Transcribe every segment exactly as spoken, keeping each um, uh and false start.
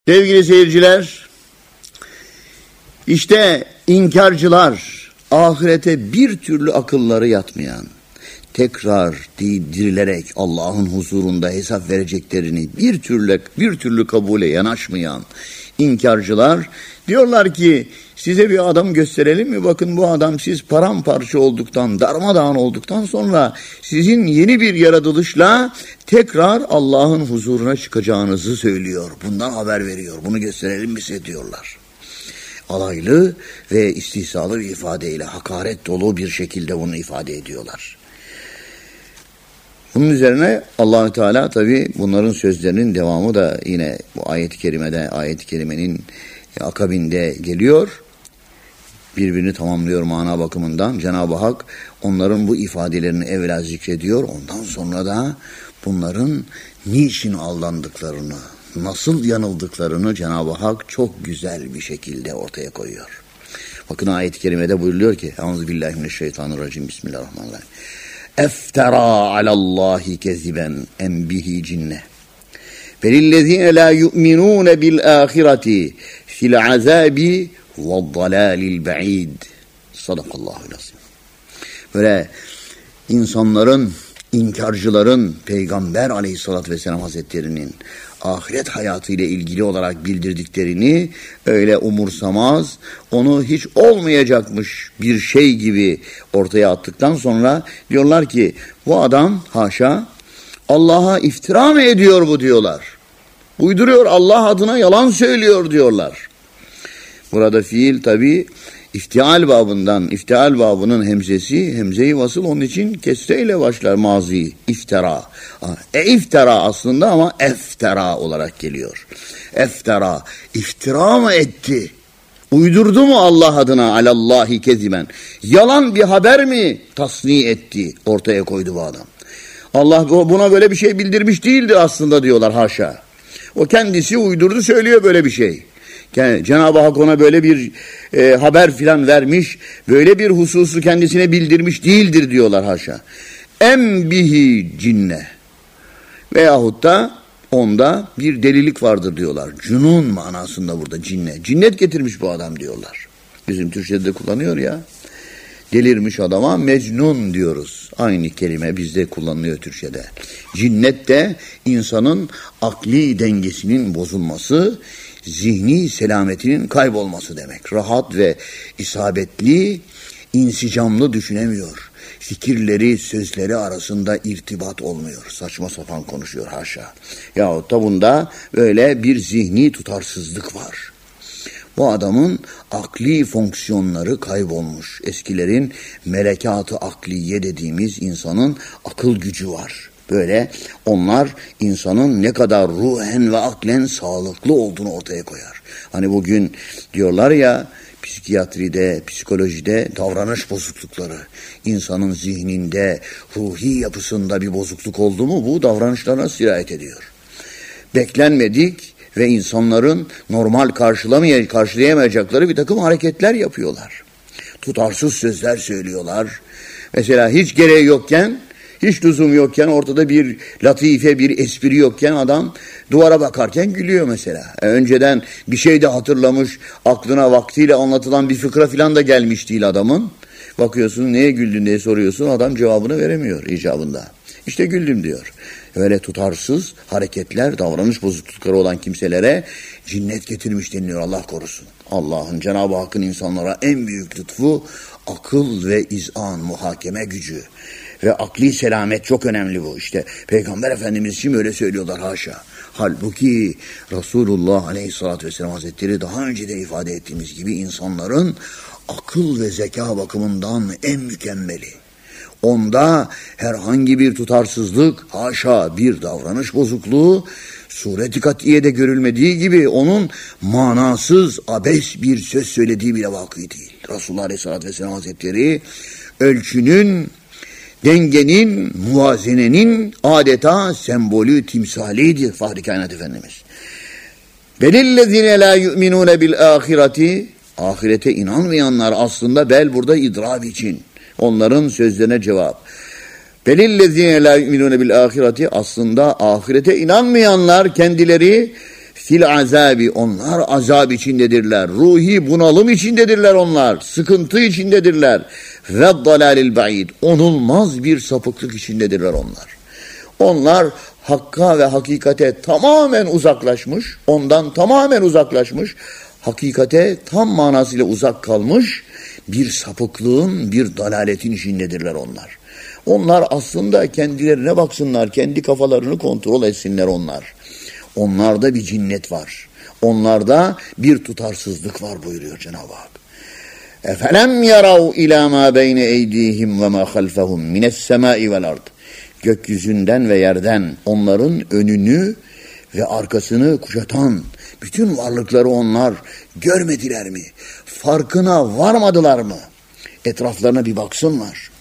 Sevgili seyirciler, işte inkarcılar, ahirete bir türlü akılları yatmayan, tekrar dirilerek Allah'ın huzurunda hesap vereceklerini bir türlü bir türlü kabule yanaşmayan inkarcılar diyorlar ki size bir adam gösterelim mi? Bakın bu adam siz paramparça olduktan, darmadağın olduktan sonra sizin yeni bir yaratılışla tekrar Allah'ın huzuruna çıkacağınızı söylüyor. Bundan haber veriyor. Bunu gösterelim mi size diyorlar. Alaylı ve istihzalı bir ifadeyle, hakaret dolu bir şekilde bunu ifade ediyorlar. Bunun üzerine Allah-u Teala tabi bunların sözlerinin devamı da yine bu ayet-i kerimede, ayet-i kerimenin akabinde geliyor. Birbirini tamamlıyor mana bakımından. Cenab-ı Hak onların bu ifadelerini evvela zikrediyor. Ondan sonra da bunların niçin aldandıklarını, nasıl yanıldıklarını Cenab-ı Hak çok güzel bir şekilde ortaya koyuyor. Bakın ayet-i kerimede buyuruluyor ki Euzubillahimineşşeytanirracim Bismillahirrahmanirrahim. Eftera alallahi keziben en bihi cinne. Velillezine la yu'minune bil ahireti fil azabi ve'd-dalalil ba'id. Sadakallahu lazim. Böyle insanların, inkarcıların Peygamber Aleyhisselatü Vesselam Hazretleri'nin ahiret hayatıyla ilgili olarak bildirdiklerini öyle umursamaz, onu hiç olmayacakmış bir şey gibi ortaya attıktan sonra diyorlar ki bu adam haşa Allah'a iftira mı ediyor bu diyorlar. Uyduruyor, Allah adına yalan söylüyor diyorlar. Burada fiil tabi İftial babından, iftial babının hemzesi, hemze-i vasıl onun için kesreyle başlar mazi, iftira. E iftira aslında ama eftera olarak geliyor. Eftera, iftira mı etti? Uydurdu mu Allah adına alallahi keziben? Yalan bir haber mi tasni etti, ortaya koydu bu adam? Allah buna böyle bir şey bildirmiş değildi aslında diyorlar haşa. O kendisi uydurdu söylüyor böyle bir şey. Yani Cenab-ı Hak ona böyle bir e, haber filan vermiş, böyle bir hususu kendisine bildirmiş değildir diyorlar haşa. Em bihi cinne veyahut da onda bir delilik vardır diyorlar. Cunun manasında burada cinne. Cinnet getirmiş bu adam diyorlar. Bizim Türkçe'de de kullanıyor ya. Delirmiş adama mecnun diyoruz. Aynı kelime bizde kullanılıyor Türkçe'de. Cinnet de insanın akli dengesinin bozulması, zihni selametinin kaybolması demek. Rahat ve isabetli, insicamlı düşünemiyor. Fikirleri, sözleri arasında irtibat olmuyor. Saçma sapan konuşuyor haşa. Yahut da bunda böyle bir zihni tutarsızlık var. Bu adamın akli fonksiyonları kaybolmuş. Eskilerin melekatı akliye dediğimiz insanın akıl gücü var. Böyle onlar insanın ne kadar ruhen ve aklen sağlıklı olduğunu ortaya koyar. Hani bugün diyorlar ya psikiyatride, psikolojide davranış bozuklukları. İnsanın zihninde, ruhi yapısında bir bozukluk oldu mu bu davranışlarına sirayet ediyor. Beklenmedik ve insanların normal karşılamay- karşılayamayacakları bir takım hareketler yapıyorlar. Tutarsız sözler söylüyorlar. Mesela hiç gereği yokken, hiç lüzum yokken, ortada bir latife, bir espri yokken adam duvara bakarken gülüyor mesela. E önceden bir şey de hatırlamış, aklına vaktiyle anlatılan bir fıkra filan da gelmiş değil adamın. Bakıyorsun neye güldün diye soruyorsun, adam cevabını veremiyor icabında. İşte güldüm diyor. Öyle tutarsız hareketler, davranış bozuklukları olan kimselere cinnet getirmiş deniliyor, Allah korusun. Allah'ın, Cenab-ı Hakk'ın insanlara en büyük lütfu akıl ve izan, muhakeme gücü. Ve akli selamet çok önemli bu. İşte Peygamber Efendimiz için öyle söylüyorlar haşa. Halbuki Resulullah Aleyhisselatü Vesselam Hazretleri daha önce de ifade ettiğimiz gibi insanların akıl ve zeka bakımından en mükemmeli. Onda herhangi bir tutarsızlık, haşa bir davranış bozukluğu, suret-i katiyede görülmediği gibi onun manasız, abes bir söz söylediği bile vakı değil. Resulullah Aleyhisselatü Vesselam Hazretleri ölçünün, dengenin, muvazenenin adeta sembolü, timsaliydi Fahri Kainat Efendimiz. Velillezine la yu'minune bil ahireti, ahirete inanmayanlar aslında bel burada idrab için. Onların sözlerine cevap. Velillezine la yu'minune bil ahireti, aslında ahirete inanmayanlar kendileri fil azabi, onlar azab içindedirler. Ruhi bunalım içindedirler onlar. Sıkıntı içindedirler. Ve dalalil ba'id, onulmaz bir sapıklık içindedirler onlar. Onlar hakka ve hakikate tamamen uzaklaşmış, ondan tamamen uzaklaşmış, hakikate tam manasıyla uzak kalmış bir sapıklığın, bir dalaletin içindedirler onlar. Onlar aslında kendilerine baksınlar, kendi kafalarını kontrol etsinler onlar. Onlarda bir cinnet var. Onlarda bir tutarsızlık var buyuruyor Cenab-ı Hak. Efelem yarav ila ma beyne eydihim ve ma halfahum mines semai vel ard. Gökyüzünden ve yerden onların önünü ve arkasını kuşatan bütün varlıkları onlar görmediler mi? Farkına varmadılar mı? Etraflarına bir baksınlar.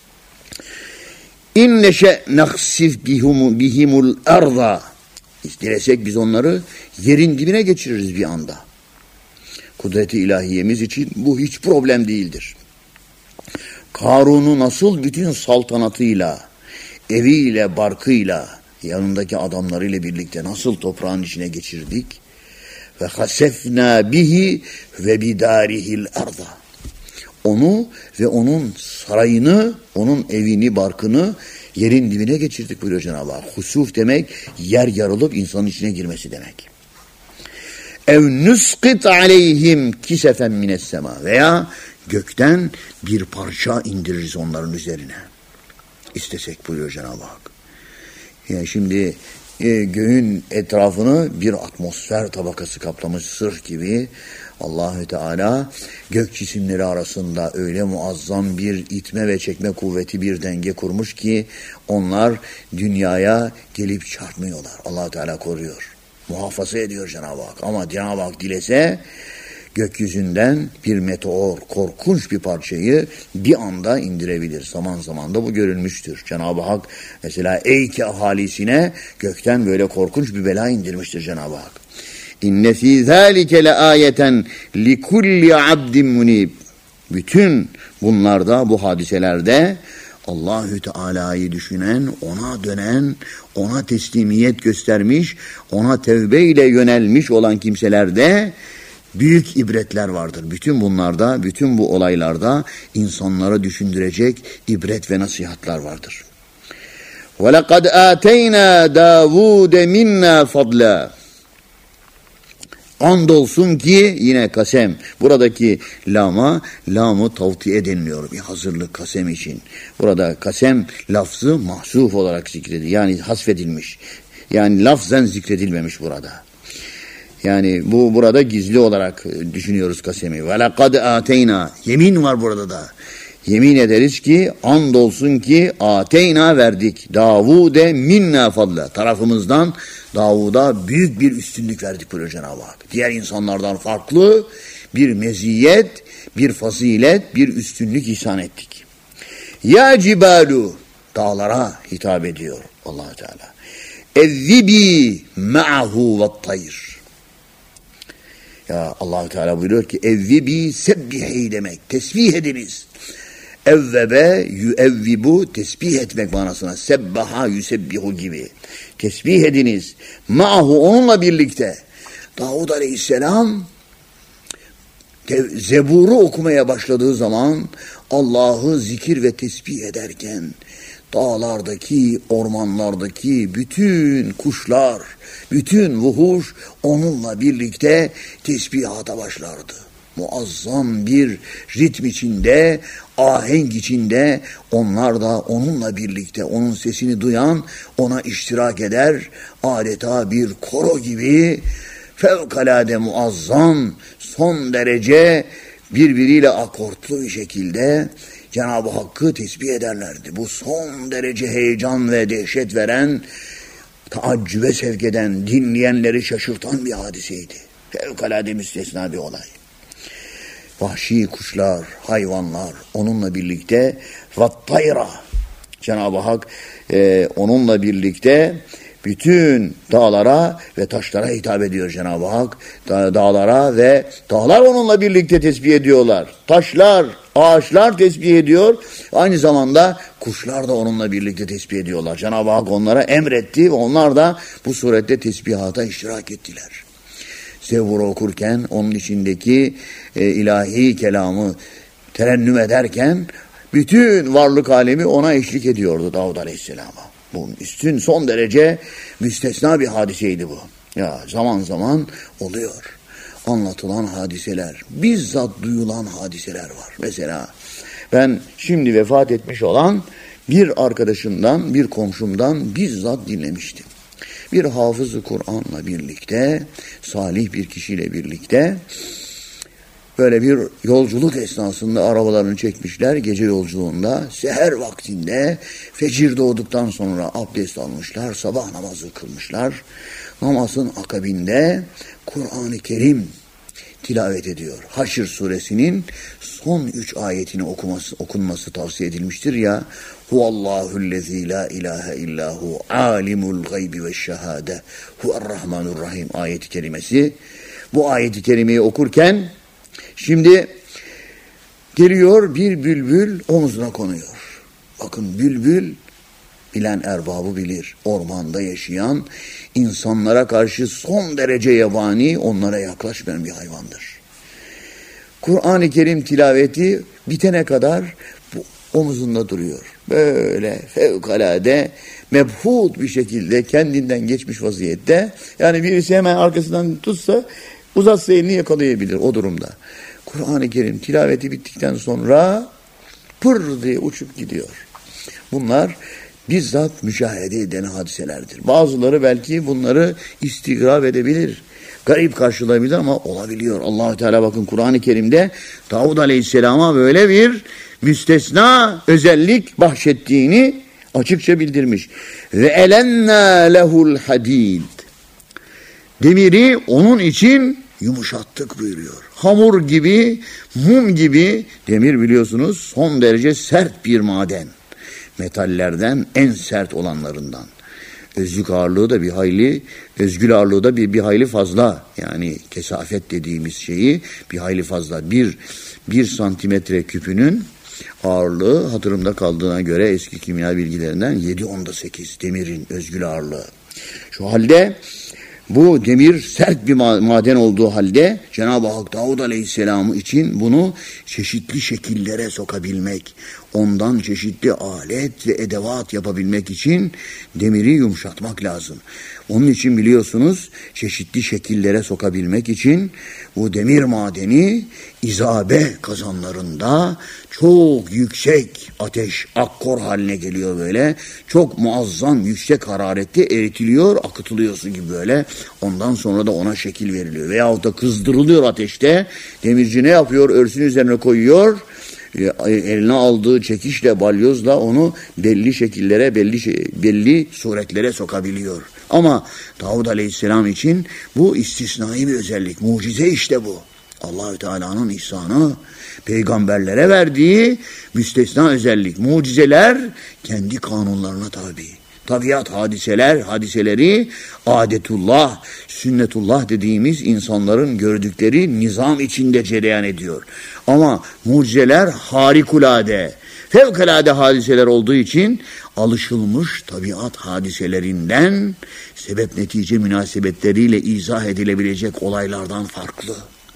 İnneşe naksif bihimul arda. Dilesek biz onları yerin dibine geçiririz bir anda. Kudret-i ilahiyemiz için bu hiç problem değildir. Karun'u nasıl bütün saltanatıyla, eviyle, barkıyla, yanındaki adamlarıyla birlikte nasıl toprağın içine geçirdik? Ve hasefna bihi ve bidarihil arda. Onu ve onun sarayını, onun evini, barkını yerin dibine geçirdik buyuruyor Cenab-ı Hak. Husuf demek yer yarılıp insanın içine girmesi demek. Ev nusqit aleyhim kisefen mines sema, veya gökten bir parça indiririz onların üzerine. İstesek buyuruyor Cenab-ı Hak. Yani şimdi e, göğün etrafını bir atmosfer tabakası kaplamış sırf gibi Allahü Teala gök cisimleri arasında öyle muazzam bir itme ve çekme kuvveti, bir denge kurmuş ki onlar dünyaya gelip çarpmıyorlar. Allahü Teala koruyor. Muhafaza ediyor Cenab-ı Hak. Ama Cenab-ı Hak dilese gökyüzünden bir meteor, korkunç bir parçayı bir anda indirebilir. Zaman zaman da bu görülmüştür. Cenab-ı Hak mesela Eyke ahalisine gökten böyle korkunç bir bela indirmiştir Cenab-ı Hak. İnne fî zâlike le âyeten li kulli abdin munib. Bütün bunlarda, bu hadiselerde Allahü Teala'yı düşünen, ona dönen, ona teslimiyet göstermiş, ona tevbeyle yönelmiş olan kimselerde büyük ibretler vardır. Bütün bunlarda, bütün bu olaylarda insanlara düşündürecek ibret ve nasihatler vardır. وَلَقَدْ آتَيْنَا دَاوُودَ مِنَّا فَضْلًا. Andolsun ki, yine kasem, buradaki lama, lamı tavtiye deniliyor bir hazırlık kasem için. Burada kasem lafzı mahsuf olarak zikredildi. Yani hasfedilmiş. Yani lafzen zikredilmemiş burada. Yani bu burada gizli olarak düşünüyoruz kasemi. Ve lekad ateyna. Yemin var burada da. Yemin ederiz ki, andolsun ki ateyna verdik. Davude minna fadla. Tarafımızdan Davud'a büyük bir üstünlük verdik buyuruyor Cenab-ı Hak. Diğer insanlardan farklı bir meziyet, bir fazilet, bir üstünlük ihsan ettik. Ya cibalu, dağlara hitap ediyor Allah Teala. Evzibi ma'ahu ve't-tayr. Ya Allah Teala buyuruyor ki evzibi sebbihi demek. Tesbih ediniz. Evvebe yüevvibu, tesbih etmek manasına. Sebbaha yüsebbihu gibi. Tesbih ediniz. Ma'ahu, onunla birlikte. Davud Aleyhisselam Zebur'u okumaya başladığı zaman Allah'ı zikir ve tesbih ederken dağlardaki, ormanlardaki bütün kuşlar, bütün vuhuş onunla birlikte tesbihata başlardı. Muazzam bir ritm içinde, ahenk içinde onlar da onunla birlikte onun sesini duyan ona iştirak eder. Adeta bir koro gibi fevkalade muazzam, son derece birbiriyle akortlu bir şekilde Cenab-ı Hakk'ı tesbih ederlerdi. Bu son derece heyecan ve dehşet veren, taaccübe sevk eden, dinleyenleri şaşırtan bir hadiseydi. Fevkalade müstesna bir olay. Vahşi kuşlar, hayvanlar onunla birlikte vattayra, Cenab-ı Hak e, onunla birlikte bütün dağlara ve taşlara hitap ediyor Cenab-ı Hak. Da, dağlara ve dağlar onunla birlikte tesbih ediyorlar. Taşlar, ağaçlar tesbih ediyor. Aynı zamanda kuşlar da onunla birlikte tesbih ediyorlar. Cenab-ı Hak onlara emretti ve onlar da bu surette tesbihata iştirak ettiler. Zevur okurken onun içindeki e, ilahi kelamı terennüm ederken bütün varlık alemi ona eşlik ediyordu Davud Aleyhisselam'a. Bu üstün son derece müstesna bir hadiseydi bu. Ya zaman zaman oluyor. Anlatılan hadiseler, bizzat duyulan hadiseler var. Mesela ben şimdi vefat etmiş olan bir arkadaşımdan, bir komşumdan bizzat dinlemiştim. Bir hafız-ı Kur'an'la birlikte, salih bir kişiyle birlikte böyle bir yolculuk esnasında arabalarını çekmişler. Gece yolculuğunda seher vaktinde fecir doğduktan sonra abdest almışlar. Sabah namazı kılmışlar. Namazın akabinde Kur'an-ı Kerim tilavet ediyor. Haşr suresinin son üç ayetini okuması, okunması tavsiye edilmiştir ya. Huvallahu'llezî la ilahe illahu alimul gaybi ve şehâde huverrahmanurrahim ayeti kerimesi. Bu ayeti kerimeyi okurken şimdi geliyor bir bülbül omuzuna konuyor. Bakın bülbül bilen erbabı bilir. Ormanda yaşayan, insanlara karşı son derece yabani, onlara yaklaşmayan bir hayvandır. Kur'an-ı Kerim tilaveti bitene kadar bu omuzunda duruyor. Böyle fevkalade mebhut bir şekilde kendinden geçmiş vaziyette. Yani birisi hemen arkasından tutsa uzatsa elini yakalayabilir o durumda. Kur'an-ı Kerim tilaveti bittikten sonra pır diye uçup gidiyor. Bunlar bizzat müşahede eden hadiselerdir. Bazıları belki bunları istigrab edebilir. Garip karşılayabilir ama olabiliyor. Allah-u Teala bakın Kur'an-ı Kerim'de Davud Aleyhisselam'a böyle bir müstesna özellik bahşettiğini açıkça bildirmiş. Ve elenna lehul hadid. Demiri onun için yumuşattık buyuruyor. Hamur gibi, mum gibi, demir biliyorsunuz son derece sert bir maden. Metallerden en sert olanlarından. Özgül ağırlığı da bir hayli, özgül ağırlığı da bir, bir hayli fazla. Yani kesafet dediğimiz şeyi bir hayli fazla. Bir, bir santimetre küpünün ağırlığı hatırımda kaldığına göre eski kimya bilgilerinden yedi onda sekiz demirin özgül ağırlığı. Şu halde bu demir sert bir maden olduğu halde Cenab-ı Hak Davud Aleyhisselam'ı için bunu çeşitli şekillere sokabilmek, ondan çeşitli alet ve edevat yapabilmek için demiri yumuşatmak lazım. Onun için biliyorsunuz çeşitli şekillere sokabilmek için bu demir madeni izabe kazanlarında çok yüksek ateş, akkor haline geliyor böyle. Çok muazzam yüksek hararette eritiliyor, akıtılıyor su gibi böyle. Ondan sonra da ona şekil veriliyor. Veyahut da kızdırılıyor ateşte. Demirci ne yapıyor? Örsün üzerine koyuyor. Eline aldığı çekişle, balyozla onu belli şekillere, belli şey, belli suretlere sokabiliyor. Ama Davud Aleyhisselam için bu istisnai bir özellik. Mucize işte bu. Allah-u Teala'nın ihsanı, peygamberlere verdiği müstesna özellik. Mucizeler kendi kanunlarına tabi. Tabiat hadiseler, hadiseleri adetullah, sünnetullah dediğimiz insanların gördükleri nizam içinde cereyan ediyor. Ama mucizeler harikulade, fevkalade hadiseler olduğu için alışılmış tabiat hadiselerinden sebep netice münasebetleriyle izah edilebilecek olaylardan farklı.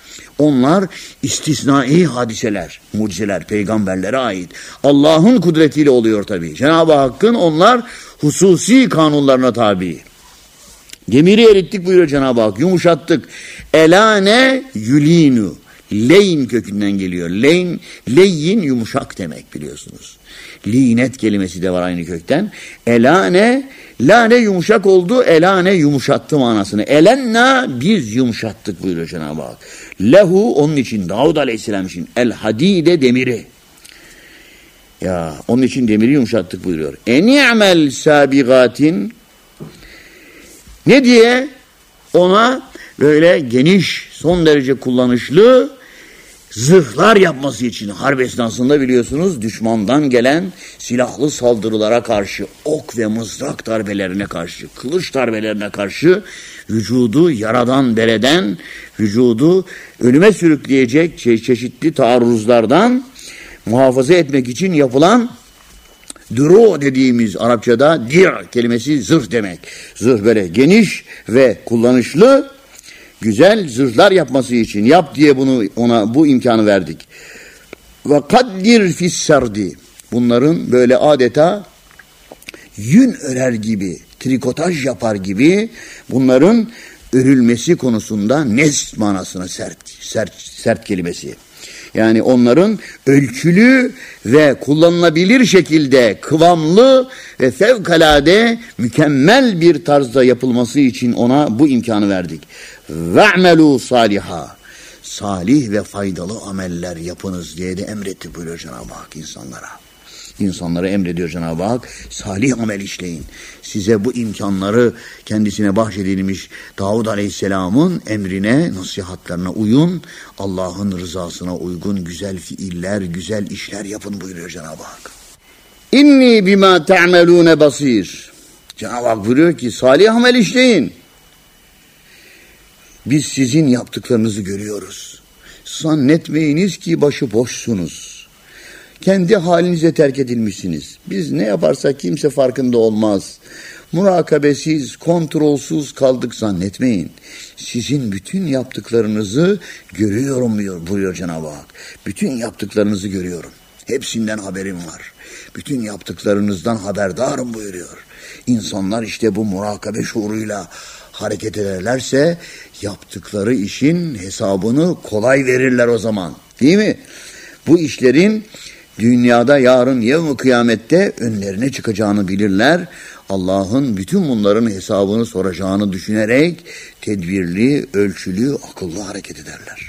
Onlar istisnai hadiseler, mucizeler, peygamberlere ait. Allah'ın kudretiyle oluyor tabii. Cenab-ı Hakk'ın onlar hususi kanunlarına tabi. Demiri erittik buyuruyor Cenab-ı Hak, yumuşattık. Elane yulinu. Leyn kökünden geliyor. Leyn, leyin yumuşak demek biliyorsunuz. Linet kelimesi de var aynı kökten. Elane, lane yumuşak oldu, elane yumuşattı manasını. Elenna biz yumuşattık buyuruyor Cenab-ı Hak. Lehu onun için, Davud Aleyhisselam için. El hadide demiri. Ya onun için demiri yumuşattık buyuruyor. Eni'mel sabigatin ne diye ona böyle geniş, son derece kullanışlı zırhlar yapması için harp esnasında biliyorsunuz düşmandan gelen silahlı saldırılara karşı, ok ve mızrak darbelerine karşı, kılıç darbelerine karşı vücudu yaradan bereden, vücudu ölüme sürükleyecek çe- çeşitli taarruzlardan muhafaza etmek için yapılan duru dediğimiz Arapçada dir kelimesi zırh demek. Zırh böyle geniş ve kullanışlı, güzel zırhlar yapması için yap diye bunu ona bu imkanı verdik. Ve kaddir fisserdi. Bunların böyle adeta yün örer gibi, trikotaj yapar gibi bunların örülmesi konusunda nesl manasına sert, sert, sert kelimesi. Yani onların ölçülü ve kullanılabilir şekilde kıvamlı ve fevkalade mükemmel bir tarzda yapılması için ona bu imkanı verdik. Ve'melû saliha. Salih ve faydalı ameller yapınız diye de emretti buyuruyor Cenab-ı Hak insanlara. İnsanlara emrediyor Cenab-ı Hak, salih amel işleyin. Size bu imkanları kendisine bahşedilmiş Davud Aleyhisselam'ın emrine, nasihatlerine uyun. Allah'ın rızasına uygun güzel fiiller, güzel işler yapın buyuruyor Cenab-ı Hak. İnni bima ta'melûne basir. Cenab-ı Hak buyuruyor ki salih amel işleyin. Biz sizin yaptıklarınızı görüyoruz. Zannetmeyiniz ki başı boşsunuz. Kendi halinize terk edilmişsiniz. Biz ne yaparsak kimse farkında olmaz. Murakabesiz, kontrolsüz kaldık zannetmeyin. Sizin bütün yaptıklarınızı görüyorum buyuruyor Cenab-ı Hak. Bütün yaptıklarınızı görüyorum. Hepsinden haberim var. Bütün yaptıklarınızdan haberdarım buyuruyor. İnsanlar işte bu murakabe şuuruyla hareket ederlerse yaptıkları işin hesabını kolay verirler o zaman. Değil mi? Bu işlerin dünyada yarın yevm-i kıyamette önlerine çıkacağını bilirler. Allah'ın bütün bunların hesabını soracağını düşünerek tedbirli, ölçülü, akıllı hareket ederler.